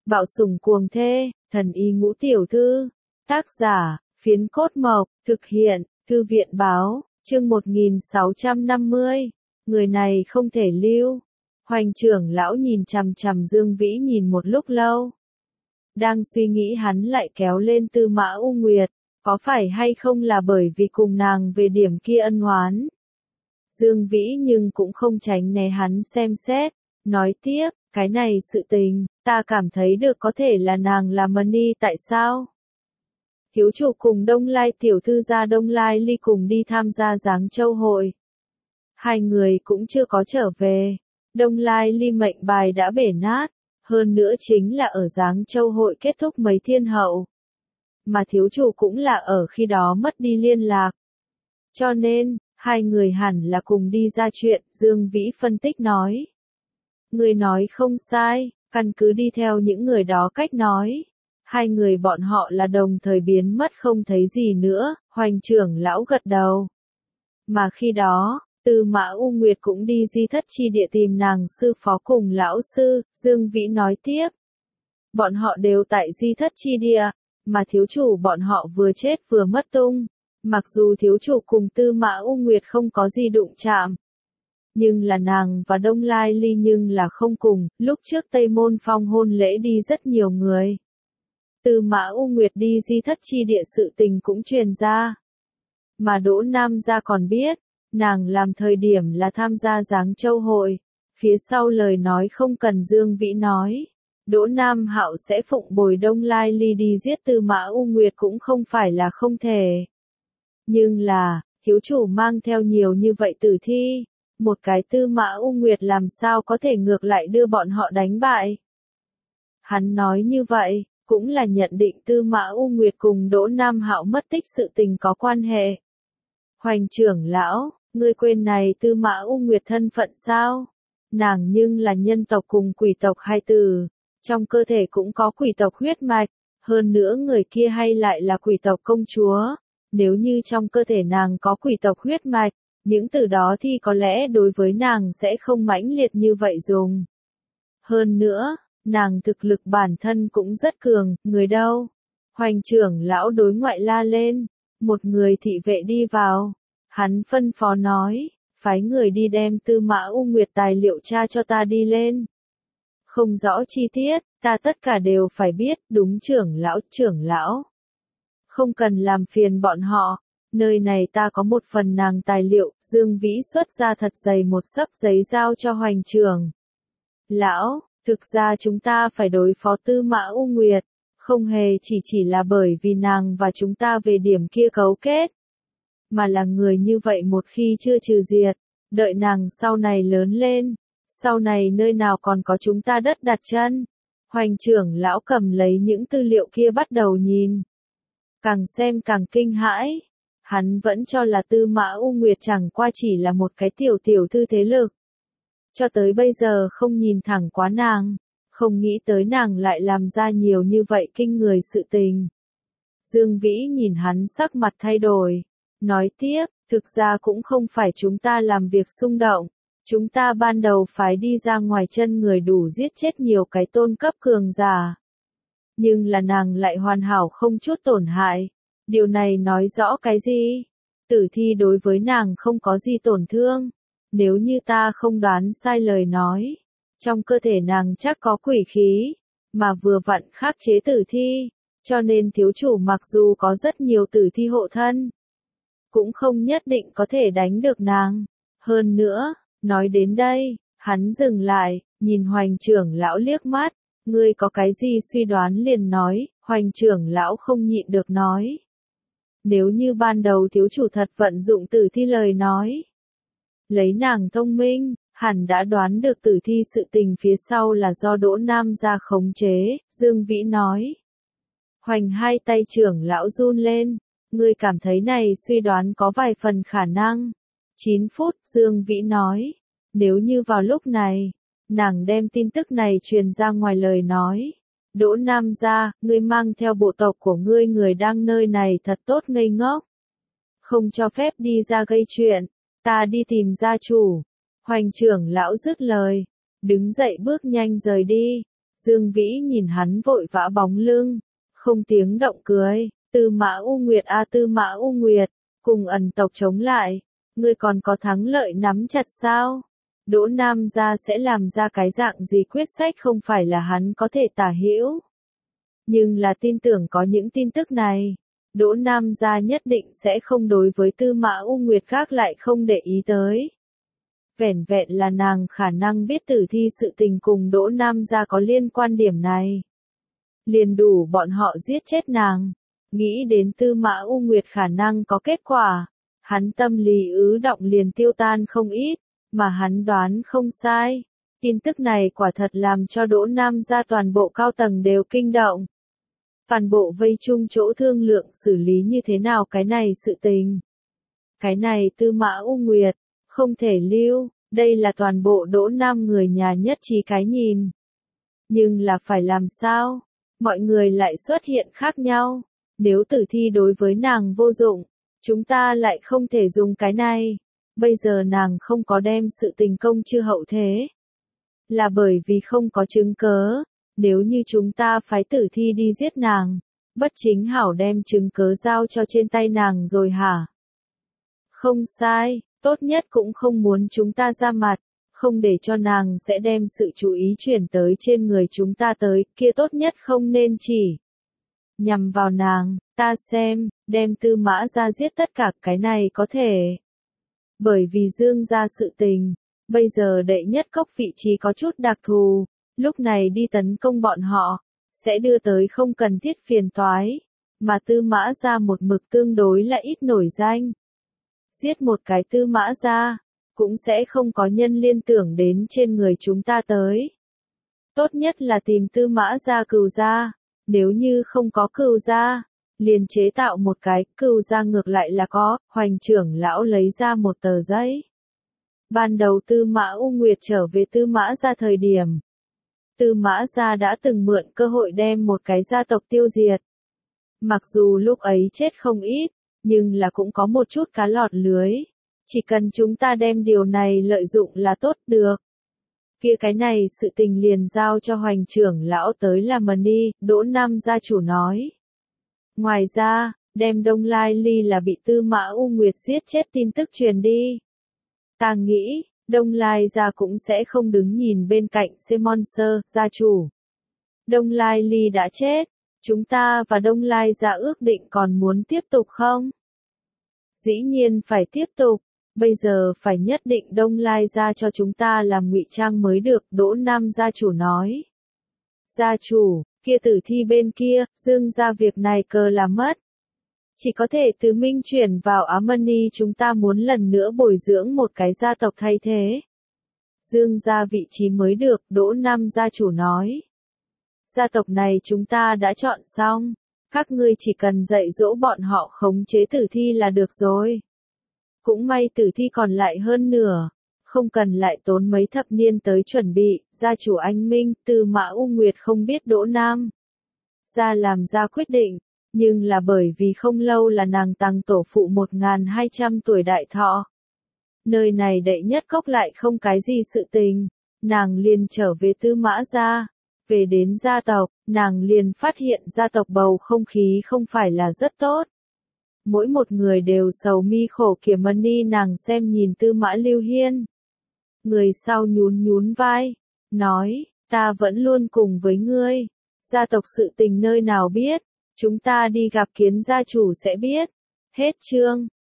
Bạo sủng cuồng thê, thần y ngũ tiểu thư. Tác giả, Phiến Cốt Mộc, thực hiện, Thư viện báo, chương 1650. Người này không thể lưu. Hoành trưởng lão nhìn chằm chằm Dương Vĩ nhìn một lúc lâu. Đang suy nghĩ hắn lại kéo lên Tư Mã U Nguyệt, có phải hay không là bởi vì cùng nàng về điểm kia ân oán. Dương Vĩ nhưng cũng không tránh né hắn xem xét, nói tiếp, cái này sự tình, ta cảm thấy được có thể là nàng là Mani tại sao? Thiếu chủ cùng Đông Lai tiểu thư gia Đông Lai Ly cùng đi tham gia Giáng Châu hội. Hai người cũng chưa có trở về, Đông Lai Ly mệnh bài đã bể nát, hơn nữa chính là ở Giáng Châu hội kết thúc mấy thiên hậu. Mà thiếu chủ cũng là ở khi đó mất đi liên lạc. Cho nên, hai người hẳn là cùng đi ra chuyện, Dương Vĩ phân tích nói. Người nói không sai, căn cứ đi theo những người đó cách nói. Hai người bọn họ là đồng thời biến mất không thấy gì nữa, Hoành trưởng lão gật đầu. Mà khi đó, Tư Mã U Nguyệt cũng đi Di Thất Chi Địa tìm nàng sư phó cùng lão sư, Dương Vĩ nói tiếp. Bọn họ đều tại Di Thất Chi Địa, mà thiếu chủ bọn họ vừa chết vừa mất tung. Mặc dù thiếu chủ cùng Tư Mã U Nguyệt không có gì đụng chạm. Nhưng là nàng và Đông Lai Ly nhưng là không cùng, lúc trước Tây Môn Phong hôn lễ đi rất nhiều người. Tư Mã U Nguyệt đi Di Thất Chi Địa sự tình cũng truyền ra. Mà Đỗ Nam gia còn biết, nàng làm thời điểm là tham gia Giáng Châu hội. Phía sau lời nói không cần Dương Vĩ nói. Đỗ Nam Hạo sẽ phụng bồi Đông Lai Ly đi giết Tư Mã U Nguyệt cũng không phải là không thể. Nhưng là, thiếu chủ mang theo nhiều như vậy tử thi. Một cái Tư Mã U Nguyệt làm sao có thể ngược lại đưa bọn họ đánh bại. Hắn nói như vậy, cũng là nhận định Tư Mã U Nguyệt cùng Đỗ Nam Hạo mất tích sự tình có quan hệ. Hoành trưởng lão, ngươi quên này Tư Mã U Nguyệt thân phận sao? Nàng nhưng là nhân tộc cùng quỷ tộc hai tử, trong cơ thể cũng có quỷ tộc huyết mạch, hơn nữa người kia hay lại là quỷ tộc công chúa. Nếu như trong cơ thể nàng có quỷ tộc huyết mạch, những từ đó thì có lẽ đối với nàng sẽ không mãnh liệt như vậy dùng. Hơn nữa, nàng thực lực bản thân cũng rất cường, người đâu? Hoành trưởng lão đối ngoại la lên, một người thị vệ đi vào. Hắn phân phó nói, phái người đi đem Tư Mã U Nguyệt tài liệu tra cho ta đi lên. Không rõ chi tiết, ta tất cả đều phải biết, đúng trưởng lão. Không cần làm phiền bọn họ, nơi này ta có một phần nàng tài liệu, Dương Vĩ xuất ra thật dày một xấp giấy giao cho Hoành trưởng. Lão, thực ra chúng ta phải đối phó Tư Mã U Nguyệt, không hề chỉ là bởi vì nàng và chúng ta về điểm kia cấu kết. Mà là người như vậy một khi chưa trừ diệt, đợi nàng sau này lớn lên, sau này nơi nào còn có chúng ta đất đặt chân. Hoành trưởng lão cầm lấy những tư liệu kia bắt đầu nhìn. Càng xem càng kinh hãi, hắn vẫn cho là Tư Mã U Nguyệt chẳng qua chỉ là một cái tiểu thư thế lực. Cho tới bây giờ không nhìn thẳng quá nàng, không nghĩ tới nàng lại làm ra nhiều như vậy kinh người sự tình. Dương Vĩ nhìn hắn sắc mặt thay đổi, nói tiếp, thực ra cũng không phải chúng ta làm việc xung động, chúng ta ban đầu phải đi ra ngoài chân người đủ giết chết nhiều cái tôn cấp cường giả. Nhưng là nàng lại hoàn hảo không chút tổn hại, điều này nói rõ cái gì? Tử thi đối với nàng không có gì tổn thương. Nếu như ta không đoán sai lời nói, trong cơ thể nàng chắc có quỷ khí, mà vừa vặn khắc chế tử thi, cho nên thiếu chủ mặc dù có rất nhiều tử thi hộ thân, cũng không nhất định có thể đánh được nàng. Hơn nữa, nói đến đây, hắn dừng lại, nhìn Hoành trưởng lão liếc mắt, ngươi có cái gì suy đoán liền nói, Hoành trưởng lão không nhịn được nói. Nếu như ban đầu thiếu chủ thật vận dụng tử thi lời nói, lấy nàng thông minh, hẳn đã đoán được tử thi sự tình phía sau là do Đỗ Nam gia khống chế, Dương Vĩ nói. Hoành hai tay trưởng lão run lên, ngươi cảm thấy này suy đoán có vài phần khả năng. 9 phút, Dương Vĩ nói, nếu như vào lúc này, nàng đem tin tức này truyền ra ngoài lời nói. Đỗ Nam gia, ngươi mang theo bộ tộc của ngươi người đang nơi này thật tốt ngây ngốc. Không cho phép đi ra gây chuyện. Ta đi tìm gia chủ. Hoành trưởng lão dứt lời, đứng dậy bước nhanh rời đi. Dương Vĩ nhìn hắn vội vã bóng lưng, không tiếng động cười, Tư Mã U Nguyệt a Tư Mã U Nguyệt, cùng ẩn tộc chống lại, ngươi còn có thắng lợi nắm chặt sao? Đỗ Nam gia sẽ làm ra cái dạng gì quyết sách không phải là hắn có thể tả hữu. Nhưng là tin tưởng có những tin tức này, Đỗ Nam gia nhất định sẽ không đối với Tư Mã U Nguyệt khác lại không để ý tới. Vẻn vẹn là nàng khả năng biết tử thi sự tình cùng Đỗ Nam gia có liên quan điểm này. Liền đủ bọn họ giết chết nàng. Nghĩ đến Tư Mã U Nguyệt khả năng có kết quả, hắn tâm lý ứ động liền tiêu tan không ít, mà hắn đoán không sai. Tin tức này quả thật làm cho Đỗ Nam gia toàn bộ cao tầng đều kinh động. Toàn bộ vây chung chỗ thương lượng xử lý như thế nào cái này sự tình. Cái này Tư Mã U Nguyệt, không thể lưu, đây là toàn bộ Đỗ Nam người nhà nhất trí cái nhìn. Nhưng là phải làm sao? Mọi người lại xuất hiện khác nhau. Nếu tử thi đối với nàng vô dụng, chúng ta lại không thể dùng cái này. Bây giờ nàng không có đem sự tình công chư hậu thế. Là bởi vì không có chứng cớ. Nếu như chúng ta phái tử thi đi giết nàng, bất chính hảo đem chứng cớ giao cho trên tay nàng rồi hả? Không sai, tốt nhất cũng không muốn chúng ta ra mặt, không để cho nàng sẽ đem sự chú ý chuyển tới trên người chúng ta tới, kia tốt nhất không nên chỉ nhằm vào nàng, ta xem, đem Tư Mã gia giết tất cả cái này có thể. Bởi vì Dương gia sự tình, bây giờ đệ nhất cốc vị trí có chút đặc thù, lúc này đi tấn công bọn họ, sẽ đưa tới không cần thiết phiền toái, mà Tư Mã gia một mực tương đối là ít nổi danh. Giết một cái Tư Mã gia, cũng sẽ không có nhân liên tưởng đến trên người chúng ta tới. Tốt nhất là tìm Tư Mã gia cừu gia, nếu như không có cừu gia, liền chế tạo một cái, cừu gia ngược lại là có, Hoành trưởng lão lấy ra một tờ giấy. Ban đầu Tư Mã U Nguyệt trở về Tư Mã gia thời điểm, Tư Mã gia đã từng mượn cơ hội đem một cái gia tộc tiêu diệt. Mặc dù lúc ấy chết không ít, nhưng là cũng có một chút cá lọt lưới. Chỉ cần chúng ta đem điều này lợi dụng là tốt được. Kia cái này sự tình liền giao cho Hoành trưởng lão tới làm đi, Đỗ Nam gia chủ nói. Ngoài ra, đem Đông Lai Ly là bị Tư Mã U Nguyệt giết chết tin tức truyền đi. Ta nghĩ, Đông Lai gia cũng sẽ không đứng nhìn bên cạnh Semonser, gia chủ. Đông Lai Ly đã chết, chúng ta và Đông Lai gia ước định còn muốn tiếp tục không? Dĩ nhiên phải tiếp tục, bây giờ phải nhất định Đông Lai gia cho chúng ta làm ngụy trang mới được, Đỗ Nam gia chủ nói. Gia chủ, kia tử thi bên kia, Dương gia việc này cờ là mất. Chỉ có thể từ Minh chuyển vào Amani, chúng ta muốn lần nữa bồi dưỡng một cái gia tộc thay thế. Dương gia vị trí mới được, Đỗ Nam gia chủ nói. Gia tộc này chúng ta đã chọn xong, các ngươi chỉ cần dạy dỗ bọn họ khống chế tử thi là được rồi. Cũng may tử thi còn lại hơn nửa, không cần lại tốn mấy thập niên tới chuẩn bị, gia chủ anh Minh, Tư Mã U Nguyệt không biết Đỗ Nam gia làm ra quyết định, nhưng là bởi vì không lâu là nàng tăng tổ phụ 1200 tuổi đại thọ. Nơi này đệ nhất cốc lại không cái gì sự tình, nàng liền trở về Tư Mã gia, về đến gia tộc, nàng liền phát hiện gia tộc bầu không khí không phải là rất tốt. Mỗi một người đều sầu mi khổ kiểm đi, nàng xem nhìn Tư Mã Lưu Hiên. Người sau nhún nhún vai, nói, ta vẫn luôn cùng với ngươi, gia tộc sự tình nơi nào biết, chúng ta đi gặp kiến gia chủ sẽ biết. Hết chương.